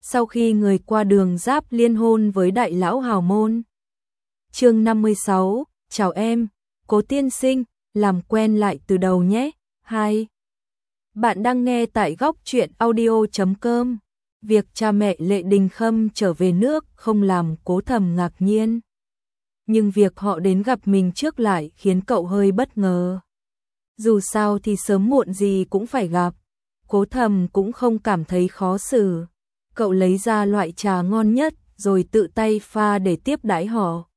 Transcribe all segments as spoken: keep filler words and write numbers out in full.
sau khi người qua đường Giáp liên hôn với đại lão hào môn. Chương năm mươi sáu, chào em, Cố tiên sinh, làm quen lại từ đầu nhé. hai. Bạn đang nghe tại góc truyện audio chấm com. Việc cha mẹ Lệ Đình Khâm trở về nước không làm Cố Thầm ngạc nhiên. Nhưng việc họ đến gặp mình trước lại khiến cậu hơi bất ngờ. Dù sao thì sớm muộn gì cũng phải gặp. Cố Thầm cũng không cảm thấy khó xử. Cậu lấy ra loại trà ngon nhất rồi tự tay pha để tiếp đãi họ.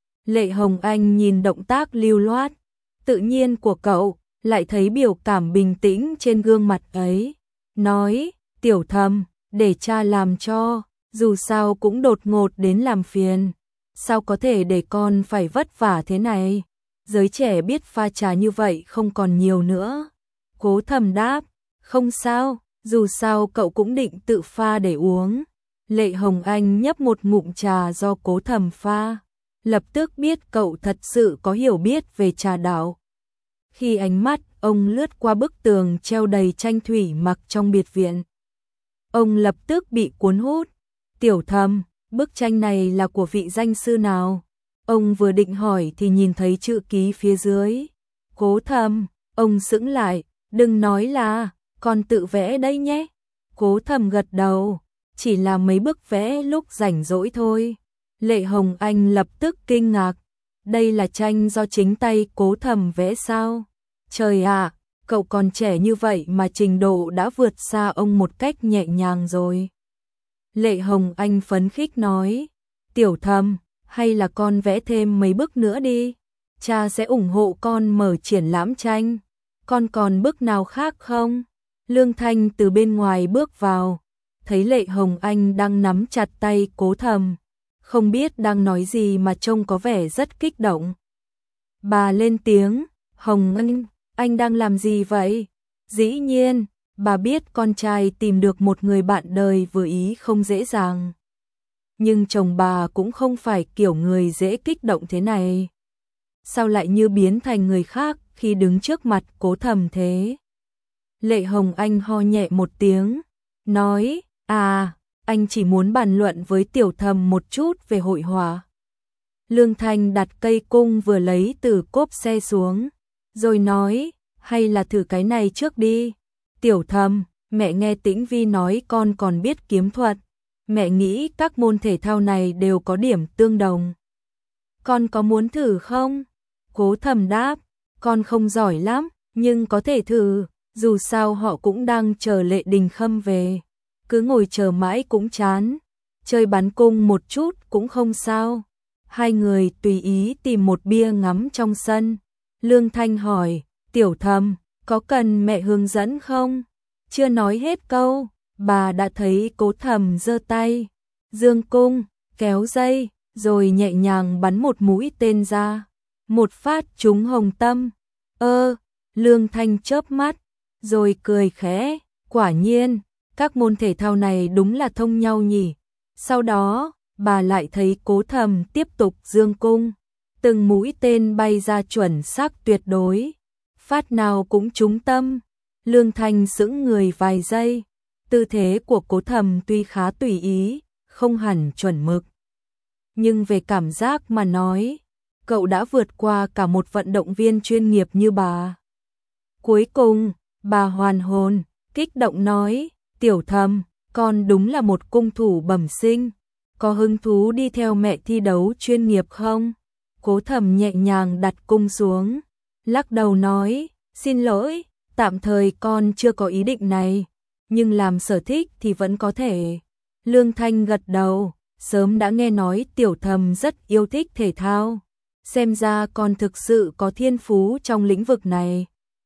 Lệ Hồng Anh nhìn động tác lưu loát, tự nhiên của cậu, lại thấy biểu cảm bình tĩnh trên gương mặt ấy. Nói, Tiểu Thầm, để cha làm cho, dù sao cũng đột ngột đến làm phiền. Sao có thể để con phải vất vả thế này? Giới trẻ biết pha trà như vậy không còn nhiều nữa. Cố Thầm đáp, không sao, dù sao cậu cũng định tự pha để uống. Lệ Hồng Anh nhấp một ngụm trà do Cố Thầm pha, lập tức biết cậu thật sự có hiểu biết về trà đạo. Khi ánh mắt ông lướt qua bức tường treo đầy tranh thủy mặc trong biệt viện, ông lập tức bị cuốn hút. Tiểu Thầm, bức tranh này là của vị danh sư nào? Ông vừa định hỏi thì nhìn thấy chữ ký phía dưới. Cố Thầm, ông sững lại, đừng nói là, con tự vẽ đây nhé. Cố Thầm gật đầu, chỉ là mấy bức vẽ lúc rảnh rỗi thôi. Lệ Hồng Anh lập tức kinh ngạc, đây là tranh do chính tay Cố Thầm vẽ sao? Trời ạ, cậu còn trẻ như vậy mà trình độ đã vượt xa ông một cách nhẹ nhàng rồi. Lệ Hồng Anh phấn khích nói, Tiểu Thầm, hay là con vẽ thêm mấy bức nữa đi, cha sẽ ủng hộ con mở triển lãm tranh. Con còn bức nào khác không? Lương Thanh từ bên ngoài bước vào, thấy Lệ Hồng Anh đang nắm chặt tay Cố Thầm, không biết đang nói gì mà trông có vẻ rất kích động. Bà lên tiếng, Hồng Anh, anh đang làm gì vậy? Dĩ nhiên, bà biết con trai tìm được một người bạn đời vừa ý không dễ dàng. Nhưng chồng bà cũng không phải kiểu người dễ kích động thế này. Sao lại như biến thành người khác khi đứng trước mặt Cố Thầm thế? Lệ Hồng Anh ho nhẹ một tiếng, nói, à, anh chỉ muốn bàn luận với Tiểu Thầm một chút về hội họa. Lương Thanh đặt cây cung vừa lấy từ cốp xe xuống, rồi nói, hay là thử cái này trước đi. Tiểu Thầm, mẹ nghe Tĩnh Vi nói con còn biết kiếm thuật. Mẹ nghĩ các môn thể thao này đều có điểm tương đồng. Con có muốn thử không? Cố Thầm đáp, con không giỏi lắm, nhưng có thể thử, dù sao họ cũng đang chờ Lệ Đình Khâm về. Cứ ngồi chờ mãi cũng chán, chơi bắn cung một chút cũng không sao. Hai người tùy ý tìm một bia ngắm trong sân. Lương Thanh hỏi, Tiểu Thầm, có cần mẹ hướng dẫn không? Chưa nói hết câu, bà đã thấy Cố Thầm giơ tay, dương cung, kéo dây, rồi nhẹ nhàng bắn một mũi tên ra. Một phát trúng hồng tâm. Ơ, Lương Thanh chớp mắt, rồi cười khẽ, quả nhiên, các môn thể thao này đúng là thông nhau nhỉ. Sau đó, bà lại thấy Cố Thầm tiếp tục dương cung, từng mũi tên bay ra chuẩn xác tuyệt đối, phát nào cũng trúng tâm. Lương Thanh sững người vài giây, tư thế của Cố Thầm tuy khá tùy ý, không hẳn chuẩn mực. Nhưng về cảm giác mà nói, cậu đã vượt qua cả một vận động viên chuyên nghiệp như bà. Cuối cùng, bà hoàn hồn, kích động nói, Tiểu Thầm, con đúng là một cung thủ bẩm sinh, có hứng thú đi theo mẹ thi đấu chuyên nghiệp không? Cố Thầm nhẹ nhàng đặt cung xuống, lắc đầu nói, xin lỗi, tạm thời con chưa có ý định này, nhưng làm sở thích thì vẫn có thể. Lương Thanh gật đầu, sớm đã nghe nói Tiểu Thầm rất yêu thích thể thao, xem ra con thực sự có thiên phú trong lĩnh vực này.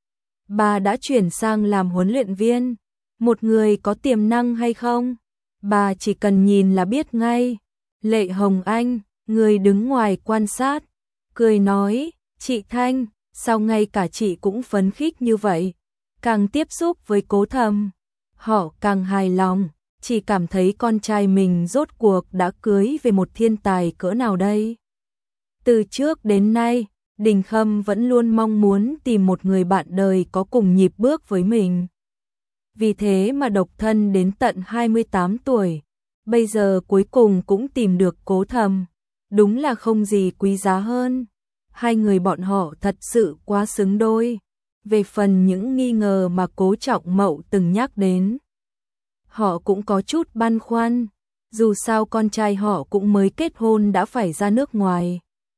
Bà đã chuyển sang làm huấn luyện viên, một người có tiềm năng hay không? Bà chỉ cần nhìn là biết ngay. Lệ Hồng Anh, người đứng ngoài quan sát, cười nói, chị Thanh, sao ngay cả chị cũng phấn khích như vậy? Càng tiếp xúc với Cố Thầm, họ càng hài lòng, chỉ cảm thấy con trai mình rốt cuộc đã cưới về một thiên tài cỡ nào đây. Từ trước đến nay, Đình Khâm vẫn luôn mong muốn tìm một người bạn đời có cùng nhịp bước với mình. Vì thế mà độc thân đến tận hai mươi tám tuổi, Bây giờ cuối cùng cũng tìm được Cố Thầm, đúng là không gì quý giá hơn. Hai người bọn họ thật sự quá xứng đôi. Về phần những nghi ngờ mà Cố Trọng Mậu từng nhắc đến, họ cũng có chút băn khoăn, dù sao con trai họ cũng mới kết hôn đã phải ra nước ngoài.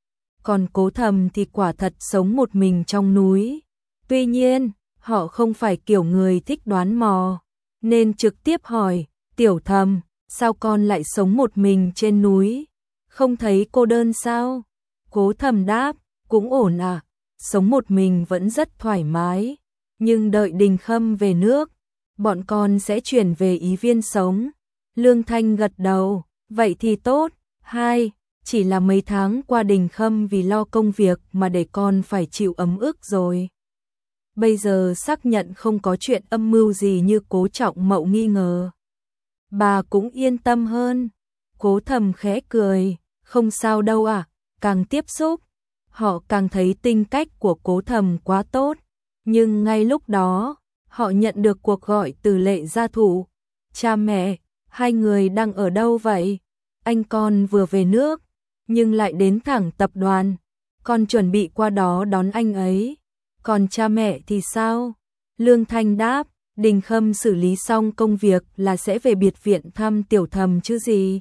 Còn Cố Thầm thì quả thật sống một mình trong núi. Tuy nhiên, họ không phải kiểu người thích đoán mò, nên trực tiếp hỏi, Tiểu Thầm, sao con lại sống một mình trên núi? Không thấy cô đơn sao? Cố Thầm đáp, cũng ổn à, sống một mình vẫn rất thoải mái, nhưng đợi Đình Khâm về nước, bọn con sẽ chuyển về Ý Viên sống. Lương Thanh gật đầu, vậy thì tốt. Hai, chỉ là mấy tháng qua Đình Khâm vì lo công việc mà để con phải chịu ấm ức rồi. Bây giờ xác nhận không có chuyện âm mưu gì như Cố Trọng Mậu nghi ngờ, bà cũng yên tâm hơn. Cố Thầm khẽ cười, không sao đâu à, càng tiếp xúc, họ càng thấy tính cách của Cố Thầm quá tốt. Nhưng ngay lúc đó, họ nhận được cuộc gọi từ Lệ gia thủ. Cha mẹ, hai người đang ở đâu vậy? Anh con vừa về nước, nhưng lại đến thẳng tập đoàn. Con chuẩn bị qua đó đón anh ấy. Còn cha mẹ thì sao? Lương Thanh đáp, Đình Khâm xử lý xong công việc là sẽ về biệt viện thăm Tiểu Thầm chứ gì.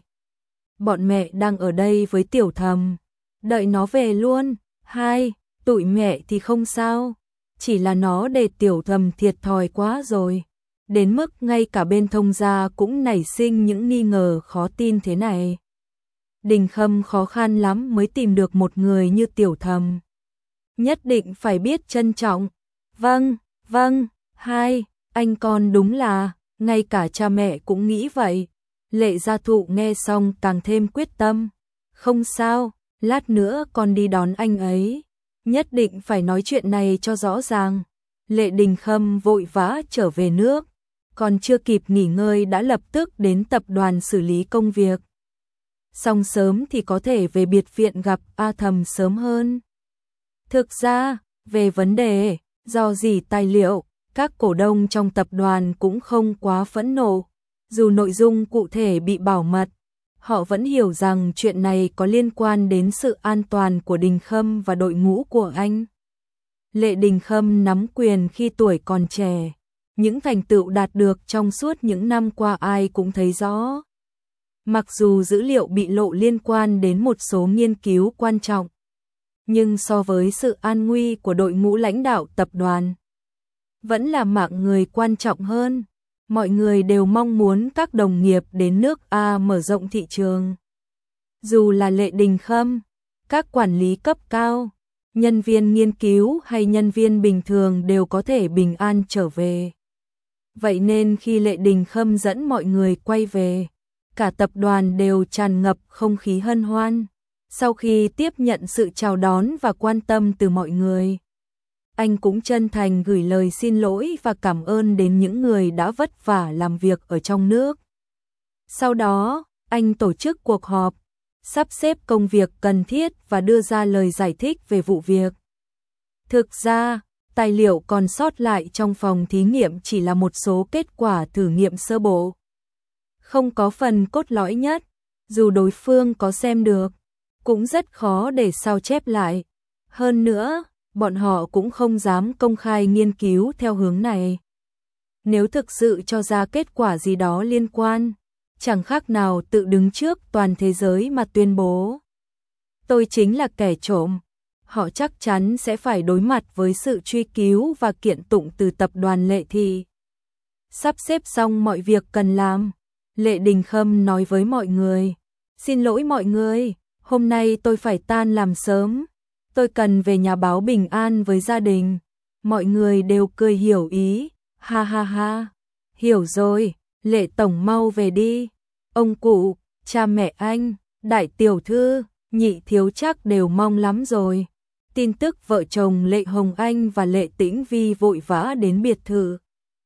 Bọn mẹ đang ở đây với Tiểu Thầm, đợi nó về luôn. Hai, tụi mẹ thì không sao, chỉ là nó để Tiểu Thầm thiệt thòi quá rồi, đến mức ngay cả bên thông gia cũng nảy sinh những nghi ngờ khó tin thế này. Đình Khâm khó khăn lắm mới tìm được một người như Tiểu Thầm, nhất định phải biết trân trọng. Vâng, vâng. Hai, anh con đúng là, ngay cả cha mẹ cũng nghĩ vậy. Lệ gia thụ nghe xong càng thêm quyết tâm. Không sao, lát nữa con đi đón anh ấy, nhất định phải nói chuyện này cho rõ ràng. Lệ Đình Khâm vội vã trở về nước, còn chưa kịp nghỉ ngơi đã lập tức đến tập đoàn xử lý công việc. Xong sớm thì có thể về biệt viện gặp A Thầm sớm hơn. Thực ra, về vấn đề, do gì tài liệu, các cổ đông trong tập đoàn cũng không quá phẫn nộ. Dù nội dung cụ thể bị bảo mật, họ vẫn hiểu rằng chuyện này có liên quan đến sự an toàn của Đình Khâm và đội ngũ của anh. Lệ Đình Khâm nắm quyền khi tuổi còn trẻ, những thành tựu đạt được trong suốt những năm qua ai cũng thấy rõ. Mặc dù dữ liệu bị lộ liên quan đến một số nghiên cứu quan trọng, nhưng so với sự an nguy của đội ngũ lãnh đạo tập đoàn, vẫn là mạng người quan trọng hơn. Mọi người đều mong muốn các đồng nghiệp đến nước A mở rộng thị trường. Dù là Lệ Đình Khâm, các quản lý cấp cao, nhân viên nghiên cứu hay nhân viên bình thường đều có thể bình an trở về. Vậy nên khi Lệ Đình Khâm dẫn mọi người quay về, cả tập đoàn đều tràn ngập không khí hân hoan. Sau khi tiếp nhận sự chào đón và quan tâm từ mọi người, anh cũng chân thành gửi lời xin lỗi và cảm ơn đến những người đã vất vả làm việc ở trong nước. Sau đó, anh tổ chức cuộc họp, sắp xếp công việc cần thiết và đưa ra lời giải thích về vụ việc. Thực ra, tài liệu còn sót lại trong phòng thí nghiệm chỉ là một số kết quả thử nghiệm sơ bộ, không có phần cốt lõi nhất, dù đối phương có xem được, cũng rất khó để sao chép lại. Hơn nữa, bọn họ cũng không dám công khai nghiên cứu theo hướng này. Nếu thực sự cho ra kết quả gì đó liên quan, chẳng khác nào tự đứng trước toàn thế giới mà tuyên bố tôi chính là kẻ trộm. Họ chắc chắn sẽ phải đối mặt với sự truy cứu và kiện tụng từ tập đoàn Lệ Thị. Sắp xếp xong mọi việc cần làm, Lệ Đình Khâm nói với mọi người, xin lỗi mọi người, hôm nay tôi phải tan làm sớm. Tôi cần về nhà báo bình an với gia đình. Mọi người đều cười hiểu ý. Ha ha ha. Hiểu rồi, Lệ tổng mau về đi. Ông cụ, cha mẹ anh, đại tiểu thư, nhị thiếu chắc đều mong lắm rồi. Tin tức vợ chồng Lệ Hồng Anh và Lệ Tĩnh Vi vội vã đến biệt thự.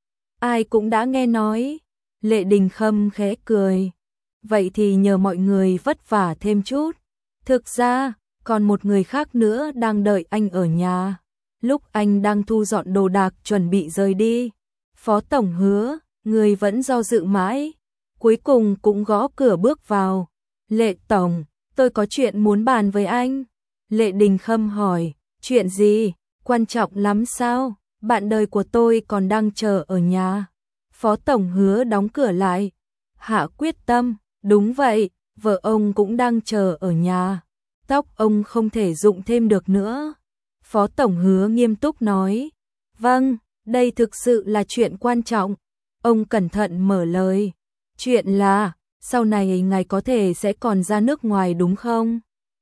Ai cũng đã nghe nói. Lệ Đình Khâm khẽ cười. Vậy thì nhờ mọi người vất vả thêm chút. Thực ra, còn một người khác nữa đang đợi anh ở nhà. Lúc anh đang thu dọn đồ đạc chuẩn bị rời đi, Phó Tổng Hứa, người vẫn do dự mãi. cuối cùng cũng gõ cửa bước vào. Lệ Tổng, tôi có chuyện muốn bàn với anh. Lệ Đình Khâm hỏi, chuyện gì, quan trọng lắm sao, bạn đời của tôi còn đang chờ ở nhà. Phó Tổng Hứa đóng cửa lại, hạ quyết tâm, đúng vậy, vợ ông cũng đang chờ ở nhà. Tóc ông không thể dụng thêm được nữa. Phó Tổng Hứa nghiêm túc nói, vâng, đây thực sự là chuyện quan trọng. Ông cẩn thận mở lời, chuyện là, sau này ngài có thể sẽ còn ra nước ngoài đúng không?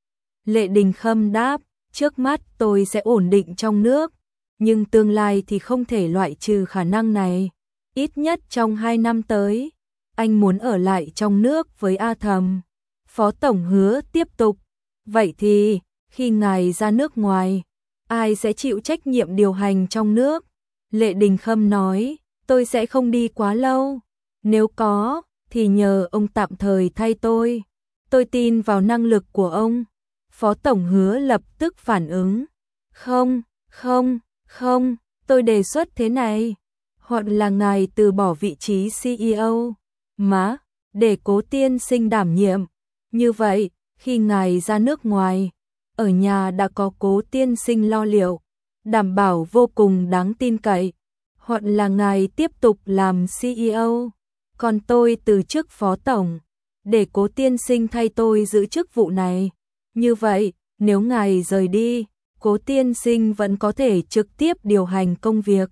Lệ Đình Khâm đáp, trước mắt tôi sẽ ổn định trong nước, nhưng tương lai thì không thể loại trừ khả năng này. Ít nhất trong hai năm tới, anh muốn ở lại trong nước với A Thầm. Phó Tổng Hứa tiếp tục, vậy thì, khi ngài ra nước ngoài, ai sẽ chịu trách nhiệm điều hành trong nước? Lệ Đình Khâm nói, tôi sẽ không đi quá lâu, nếu có, thì nhờ ông tạm thời thay tôi. Tôi tin vào năng lực của ông. Phó Tổng Hứa lập tức phản ứng, không, không, không, tôi đề xuất thế này, hoặc là ngài từ bỏ vị trí xê e ô, má, để Cố tiên sinh đảm nhiệm. Như vậy, khi ngài ra nước ngoài, ở nhà đã có Cố tiên sinh lo liệu, đảm bảo vô cùng đáng tin cậy. Hoặc là ngài tiếp tục làm xê e ô, còn tôi từ chức Phó Tổng, để Cố tiên sinh thay tôi giữ chức vụ này. Như vậy, nếu ngài rời đi, Cố tiên sinh vẫn có thể trực tiếp điều hành công việc.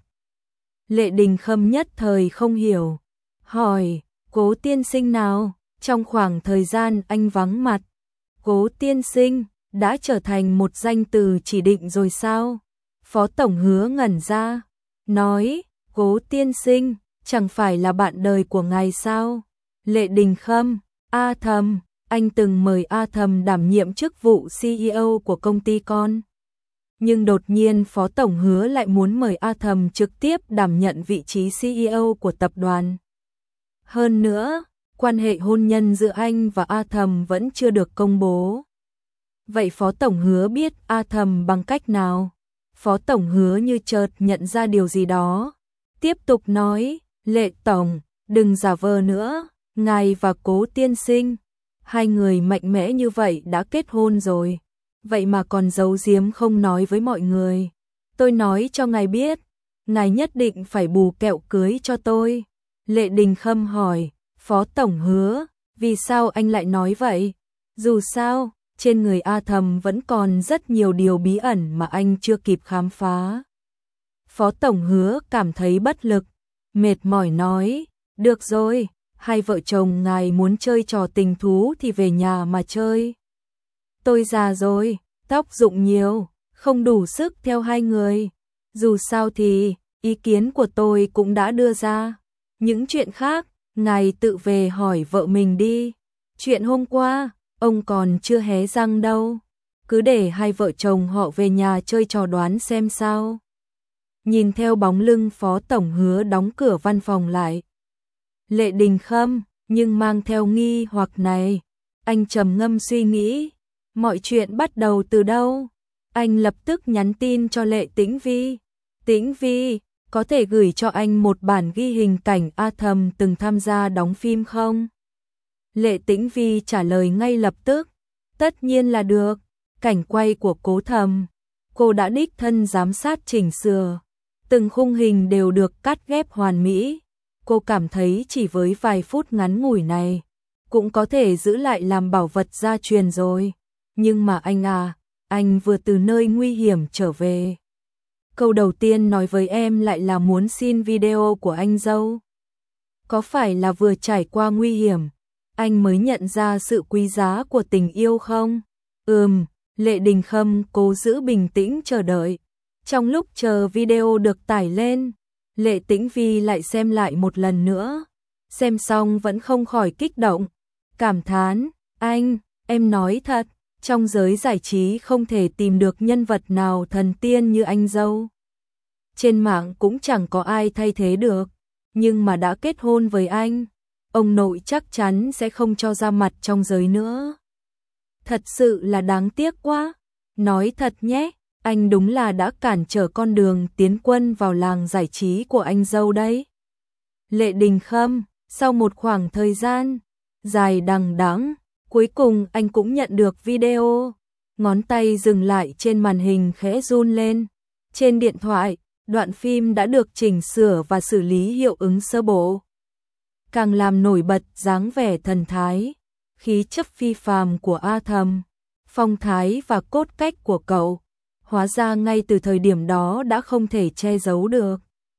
Lệ Đình Khâm nhất thời không hiểu, hỏi, Cố tiên sinh nào? Trong khoảng thời gian anh vắng mặt, Cố tiên sinh đã trở thành một danh từ chỉ định rồi sao? Phó Tổng Hứa ngẩn ra, nói, Cố tiên sinh, chẳng phải là bạn đời của ngài sao? Lệ Đình Khâm, A Thầm, anh từng mời A Thầm đảm nhiệm chức vụ xê e ô của công ty con. Nhưng đột nhiên Phó Tổng Hứa lại muốn mời A Thầm trực tiếp đảm nhận vị trí xê e ô của tập đoàn. Hơn nữa, quan hệ hôn nhân giữa anh và A Thầm vẫn chưa được công bố. Vậy Phó Tổng Hứa biết A Thầm bằng cách nào? Phó Tổng Hứa như chợt nhận ra điều gì đó. Tiếp tục nói, Lệ Tổng, đừng giả vờ nữa, ngài và Cố tiên sinh, hai người mạnh mẽ như vậy đã kết hôn rồi, vậy mà còn giấu giếm không nói với mọi người. Tôi nói cho ngài biết, ngài nhất định phải bù kẹo cưới cho tôi. Lệ Đình Khâm hỏi, Phó Tổng Hứa, vì sao anh lại nói vậy? Dù sao, trên người A Thầm vẫn còn rất nhiều điều bí ẩn mà anh chưa kịp khám phá. Phó Tổng Hứa cảm thấy bất lực, mệt mỏi nói, được rồi, hai vợ chồng ngài muốn chơi trò tình thú thì về nhà mà chơi. Tôi già rồi, tóc rụng nhiều, không đủ sức theo hai người. Dù sao thì, ý kiến của tôi cũng đã đưa ra. Những chuyện khác, ngài tự về hỏi vợ mình đi. Chuyện hôm qua, ông còn chưa hé răng đâu. Cứ để hai vợ chồng họ về nhà chơi trò đoán xem sao. Nhìn theo bóng lưng Phó Tổng Hứa đóng cửa văn phòng lại, Lệ Đình Khâm, nhưng mang theo nghi hoặc này, anh trầm ngâm suy nghĩ, mọi chuyện bắt đầu từ đâu? Anh lập tức nhắn tin cho Lệ Tĩnh Vi. Tĩnh Vi, có thể gửi cho anh một bản ghi hình cảnh A Thầm từng tham gia đóng phim không? Lệ Tĩnh Vi trả lời ngay lập tức, tất nhiên là được, cảnh quay của Cố Thầm. Cô đã đích thân giám sát chỉnh sửa, từng khung hình đều được cắt ghép hoàn mỹ. Cô cảm thấy chỉ với vài phút ngắn ngủi này, cũng có thể giữ lại làm bảo vật gia truyền rồi. Nhưng mà anh à, anh vừa từ nơi nguy hiểm trở về. Câu đầu tiên nói với em lại là muốn xin video của anh dâu. Có phải là vừa trải qua nguy hiểm, anh mới nhận ra sự quý giá của tình yêu không? Ừm, Lệ Đình Khâm cố giữ bình tĩnh chờ đợi. Trong lúc chờ video được tải lên, Lệ Tĩnh Vi lại xem lại một lần nữa. Xem xong vẫn không khỏi kích động, cảm thán, anh, em nói thật, trong giới giải trí không thể tìm được nhân vật nào thần tiên như anh dâu. Trên mạng cũng chẳng có ai thay thế được, nhưng mà đã kết hôn với anh, ông nội chắc chắn sẽ không cho ra mặt trong giới nữa. Thật sự là đáng tiếc quá, nói thật nhé, anh đúng là đã cản trở con đường tiến quân vào làng giải trí của anh dâu đấy. Lệ Đình Khâm, Sau một khoảng thời gian dài đằng đẵng, cuối cùng anh cũng nhận được video. Ngón tay dừng lại trên màn hình khẽ run lên. Trên điện thoại, đoạn phim đã được chỉnh sửa và xử lý hiệu ứng sơ bộ, càng làm nổi bật dáng vẻ thần thái, khí chất phi phàm của A Thầm, phong thái và cốt cách của cậu. Hóa ra ngay từ thời điểm đó đã không thể che giấu được.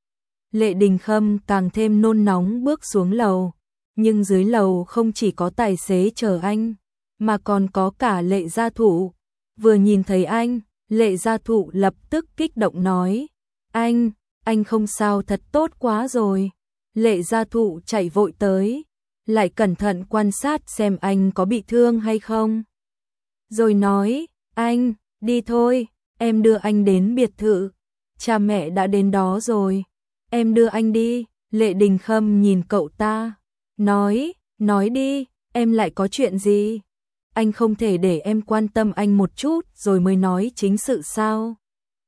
Lệ Đình Khâm càng thêm nôn nóng bước xuống lầu, nhưng dưới lầu không chỉ có tài xế chờ anh, mà còn có cả Lệ Gia Thụ. Vừa nhìn thấy anh, Lệ Gia Thụ lập tức kích động nói, anh, anh không sao, thật tốt quá rồi. Lệ Gia Thụ chạy vội tới, lại cẩn thận quan sát xem anh có bị thương hay không. Rồi nói, anh, đi thôi, em đưa anh đến biệt thự, cha mẹ đã đến đó rồi, em đưa anh đi. Lệ Đình Khâm nhìn cậu ta, nói, nói đi, em lại có chuyện gì? Anh không thể để em quan tâm anh một chút rồi mới nói chính sự sao?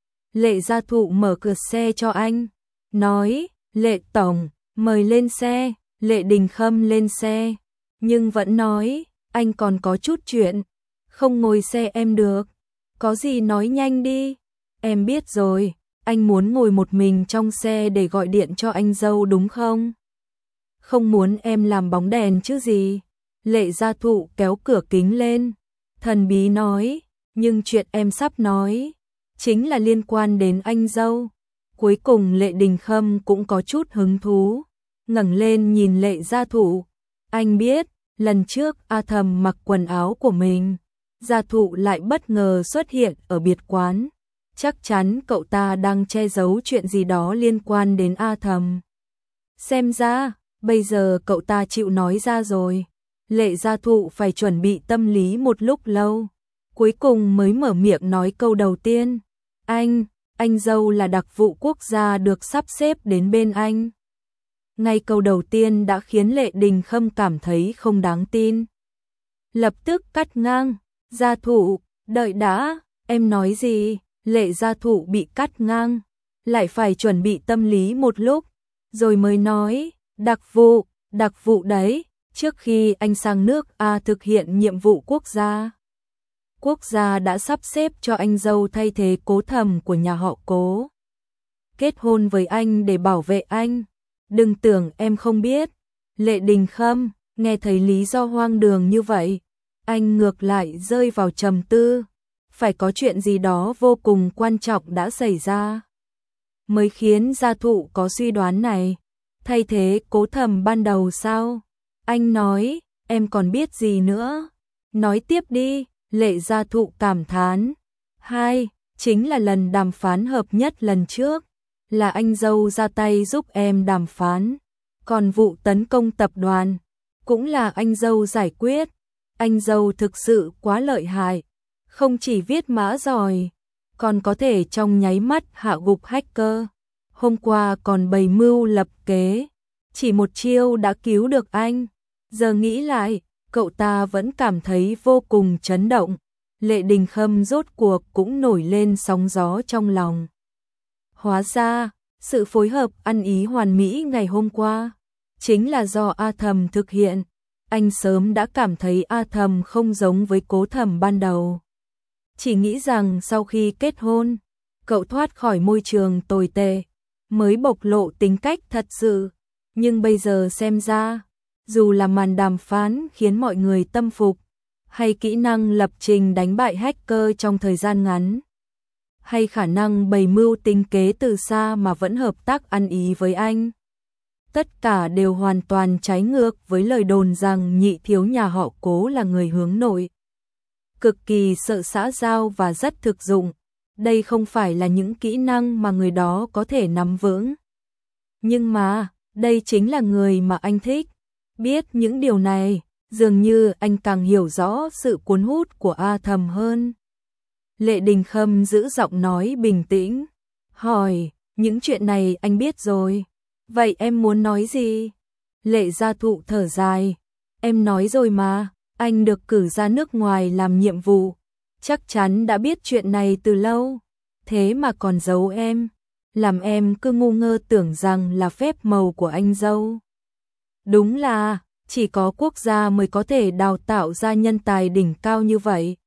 Lệ Gia Thụ mở cửa xe cho anh, nói, Lệ Tổng, mời lên xe. Lệ Đình Khâm lên xe, nhưng vẫn nói, anh còn có chút chuyện, không ngồi xe em được. Có gì nói nhanh đi. Em biết rồi, anh muốn ngồi một mình trong xe để gọi điện cho anh dâu đúng không? Không muốn em làm bóng đèn chứ gì. Lệ Gia Thụ kéo cửa kính lên, thần bí nói, nhưng chuyện em sắp nói chính là liên quan đến anh dâu. Cuối cùng Lệ Đình Khâm cũng có chút hứng thú, ngẩng lên nhìn Lệ Gia Thụ. Anh biết, lần trước A Thầm mặc quần áo của mình, Gia Thụ lại bất ngờ xuất hiện ở biệt quán. Chắc chắn cậu ta đang che giấu chuyện gì đó liên quan đến A Thầm. Xem ra, bây giờ cậu ta chịu nói ra rồi. Lệ Gia Thụ phải chuẩn bị tâm lý một lúc lâu, cuối cùng mới mở miệng nói câu đầu tiên. Anh, anh dâu là đặc vụ quốc gia được sắp xếp đến bên anh. Ngay câu đầu tiên đã khiến Lệ Đình Khâm cảm thấy không đáng tin. Lập tức cắt ngang, Gia Thụ, đợi đã, em nói gì? Lệ Gia Thụ bị cắt ngang, lại phải chuẩn bị tâm lý một lúc, rồi mới nói, đặc vụ, đặc vụ đấy, trước khi anh sang nước A thực hiện nhiệm vụ quốc gia. Quốc gia đã sắp xếp cho anh dâu thay thế Cố Thầm của nhà họ Cố, kết hôn với anh để bảo vệ anh. Đừng tưởng em không biết. Lệ Đình Khâm nghe thấy lý do hoang đường như vậy, anh ngược lại rơi vào trầm tư. Phải có chuyện gì đó vô cùng quan trọng đã xảy ra, mới khiến Gia Thụ có suy đoán này. Thay thế Cố Thầm ban đầu sao? Anh nói, em còn biết gì nữa? Nói tiếp đi. Lệ Gia Thụ cảm thán. Hai, chính là lần đàm phán hợp nhất lần trước, là anh dâu ra tay giúp em đàm phán. Còn vụ tấn công tập đoàn, cũng là anh dâu giải quyết. Anh dâu thực sự quá lợi hại, không chỉ viết mã giỏi, còn có thể trong nháy mắt hạ gục hacker. Hôm qua còn bày mưu lập kế, chỉ một chiêu đã cứu được anh. Giờ nghĩ lại, cậu ta vẫn cảm thấy vô cùng chấn động. Lệ Đình Khâm rốt cuộc cũng nổi lên sóng gió trong lòng. Hóa ra, sự phối hợp ăn ý hoàn mỹ ngày hôm qua chính là do A Thầm thực hiện. Anh sớm đã cảm thấy A Thầm không giống với Cố Thầm ban đầu, chỉ nghĩ rằng sau khi kết hôn, cậu thoát khỏi môi trường tồi tệ, mới bộc lộ tính cách thật sự. Nhưng bây giờ xem ra, dù là màn đàm phán khiến mọi người tâm phục, hay kỹ năng lập trình đánh bại hacker trong thời gian ngắn, hay khả năng bày mưu tính kế từ xa mà vẫn hợp tác ăn ý với anh, tất cả đều hoàn toàn trái ngược với lời đồn rằng nhị thiếu nhà họ Cố là người hướng nội, cực kỳ sợ xã giao và rất thực dụng. Đây không phải là những kỹ năng mà người đó có thể nắm vững. Nhưng mà, đây chính là người mà anh thích. Biết những điều này, dường như anh càng hiểu rõ sự cuốn hút của A Thầm hơn. Lệ Đình Khâm giữ giọng nói bình tĩnh, hỏi, những chuyện này anh biết rồi, vậy em muốn nói gì? Lệ Gia Thụ thở dài, em nói rồi mà, anh được cử ra nước ngoài làm nhiệm vụ, chắc chắn đã biết chuyện này từ lâu, thế mà còn giấu em, làm em cứ ngu ngơ tưởng rằng là phép màu của anh dâu. Đúng là, chỉ có quốc gia mới có thể đào tạo ra nhân tài đỉnh cao như vậy.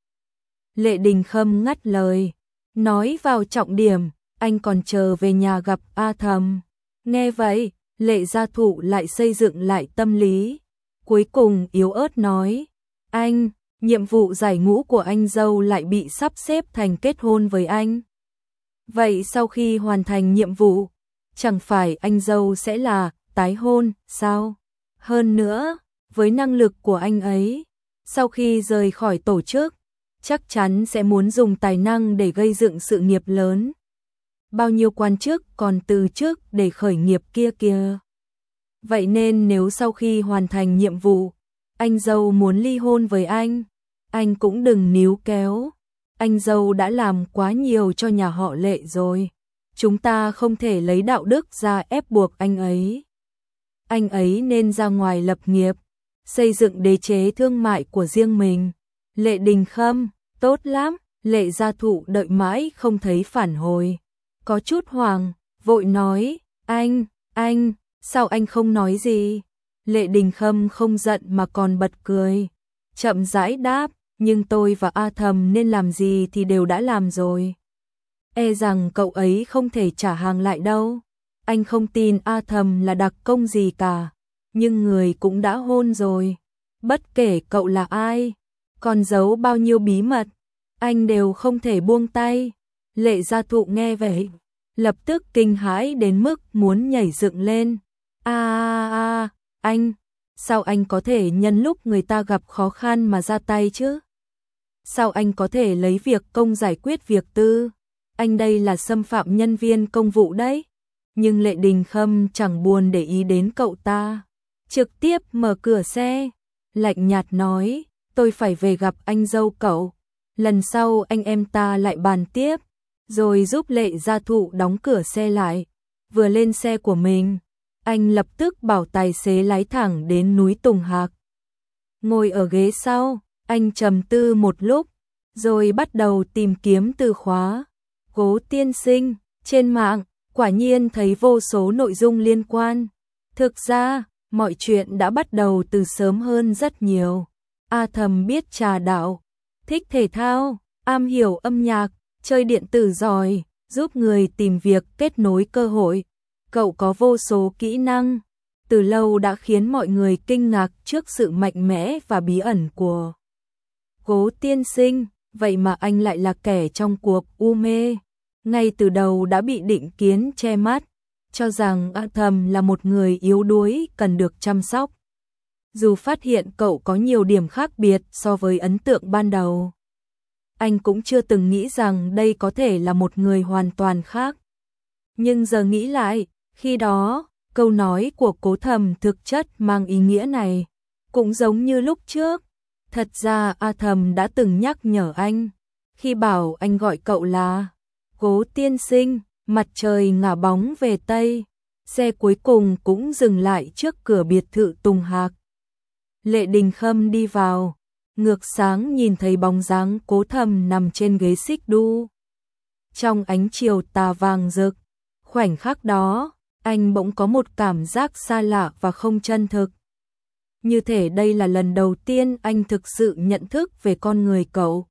Lệ Đình Khâm ngắt lời, nói vào trọng điểm, anh còn chờ về nhà gặp A Thầm. Nghe vậy, Lệ Gia Thụ lại xây dựng lại tâm lý. Cuối cùng yếu ớt nói, anh, nhiệm vụ giải ngũ của anh dâu lại bị sắp xếp thành kết hôn với anh. Vậy sau khi hoàn thành nhiệm vụ, chẳng phải anh dâu sẽ là tái hôn, sao? Hơn nữa, với năng lực của anh ấy, sau khi rời khỏi tổ chức, chắc chắn sẽ muốn dùng tài năng để gây dựng sự nghiệp lớn. Bao nhiêu quan chức còn từ chức để khởi nghiệp kia kìa. Vậy nên nếu sau khi hoàn thành nhiệm vụ, anh dâu muốn ly hôn với anh, anh cũng đừng níu kéo. Anh dâu đã làm quá nhiều cho nhà họ Lệ rồi. Chúng ta không thể lấy đạo đức ra ép buộc anh ấy. Anh ấy nên ra ngoài lập nghiệp, xây dựng đế chế thương mại của riêng mình. Lệ Đình Khâm, tốt lắm. Lệ Gia Thụ đợi mãi không thấy phản hồi. Có chút hoảng, vội nói, anh, anh, sao anh không nói gì? Lệ Đình Khâm không giận mà còn bật cười. Chậm rãi đáp, nhưng tôi và A Thầm nên làm gì thì đều đã làm rồi. E rằng cậu ấy không thể trả hàng lại đâu. Anh không tin A Thầm là đặc công gì cả. Nhưng người cũng đã hôn rồi. Bất kể cậu là ai, còn giấu bao nhiêu bí mật, anh đều không thể buông tay. Lệ Gia Thụ nghe vậy, lập tức kinh hãi đến mức muốn nhảy dựng lên. A a a, anh, sao anh có thể nhân lúc người ta gặp khó khăn mà ra tay chứ? Sao anh có thể lấy việc công giải quyết việc tư? Anh đây là xâm phạm nhân viên công vụ đấy. Nhưng Lệ Đình Khâm chẳng buồn để ý đến cậu ta. Trực tiếp mở cửa xe, lạnh nhạt nói, tôi phải về gặp anh dâu cậu. Lần sau anh em ta lại bàn tiếp. Rồi giúp Lệ Gia Thụ đóng cửa xe lại. Vừa lên xe của mình, anh lập tức bảo tài xế lái thẳng đến núi Tùng Hạc. Ngồi ở ghế sau, anh trầm tư một lúc, rồi bắt đầu tìm kiếm từ khóa. Cố tiên sinh, trên mạng, quả nhiên thấy vô số nội dung liên quan. Thực ra, mọi chuyện đã bắt đầu từ sớm hơn rất nhiều. A Thầm biết trà đạo, thích thể thao, am hiểu âm nhạc, chơi điện tử giỏi, giúp người tìm việc, kết nối cơ hội. Cậu có vô số kỹ năng, từ lâu đã khiến mọi người kinh ngạc trước sự mạnh mẽ và bí ẩn của Cố tiên sinh. Vậy mà anh lại là kẻ trong cuộc u mê. Ngay từ đầu đã bị định kiến che mắt, cho rằng A Thầm là một người yếu đuối cần được chăm sóc. Dù phát hiện cậu có nhiều điểm khác biệt so với ấn tượng ban đầu, anh cũng chưa từng nghĩ rằng đây có thể là một người hoàn toàn khác. Nhưng giờ nghĩ lại, khi đó, câu nói của Cố Thầm thực chất mang ý nghĩa này, cũng giống như lúc trước. Thật ra A Thầm đã từng nhắc nhở anh, khi bảo anh gọi cậu là Cố tiên sinh. Mặt trời ngả bóng về Tây, xe cuối cùng cũng dừng lại trước cửa biệt thự Tùng Hạc. Lệ Đình Khâm đi vào, ngược sáng nhìn thấy bóng dáng Cố Thầm nằm trên ghế xích đu. Trong ánh chiều tà vàng rực, khoảnh khắc đó, anh bỗng có một cảm giác xa lạ và không chân thực. Như thể đây là lần đầu tiên anh thực sự nhận thức về con người cậu.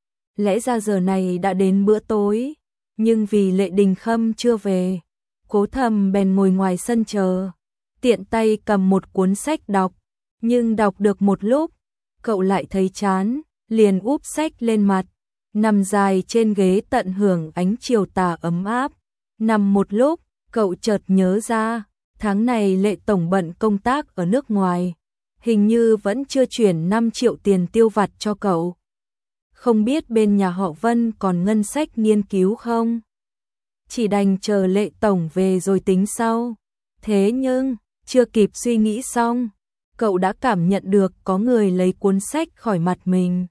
Lẽ ra giờ này đã đến bữa tối, nhưng vì Lệ Đình Khâm chưa về, Cố Thầm bèn ngồi ngoài sân chờ, tiện tay cầm một cuốn sách đọc. Nhưng đọc được một lúc, cậu lại thấy chán, liền úp sách lên mặt, nằm dài trên ghế tận hưởng ánh chiều tà ấm áp. Nằm một lúc, cậu chợt nhớ ra, tháng này Lệ tổng bận công tác ở nước ngoài, hình như vẫn chưa chuyển năm triệu tiền tiêu vặt cho cậu. Không biết bên nhà họ Vân còn ngân sách nghiên cứu không? Chỉ đành chờ Lệ tổng về rồi tính sau. Thế nhưng, chưa kịp suy nghĩ xong, cậu đã cảm nhận được có người lấy cuốn sách khỏi mặt mình.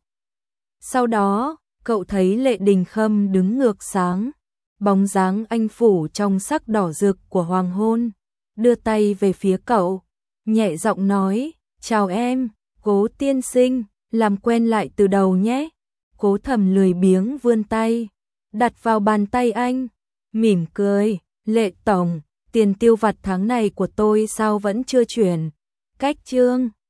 Sau đó, cậu thấy Lệ Đình Khâm đứng ngược sáng, bóng dáng anh phủ trong sắc đỏ rực của hoàng hôn, đưa tay về phía cậu, nhẹ giọng nói, chào em, Cố tiên sinh, làm quen lại từ đầu nhé. Cố Thầm lười biếng vươn tay, đặt vào bàn tay anh, mỉm cười, Lệ tổng, tiền tiêu vặt tháng này của tôi sao vẫn chưa chuyển? Cách chương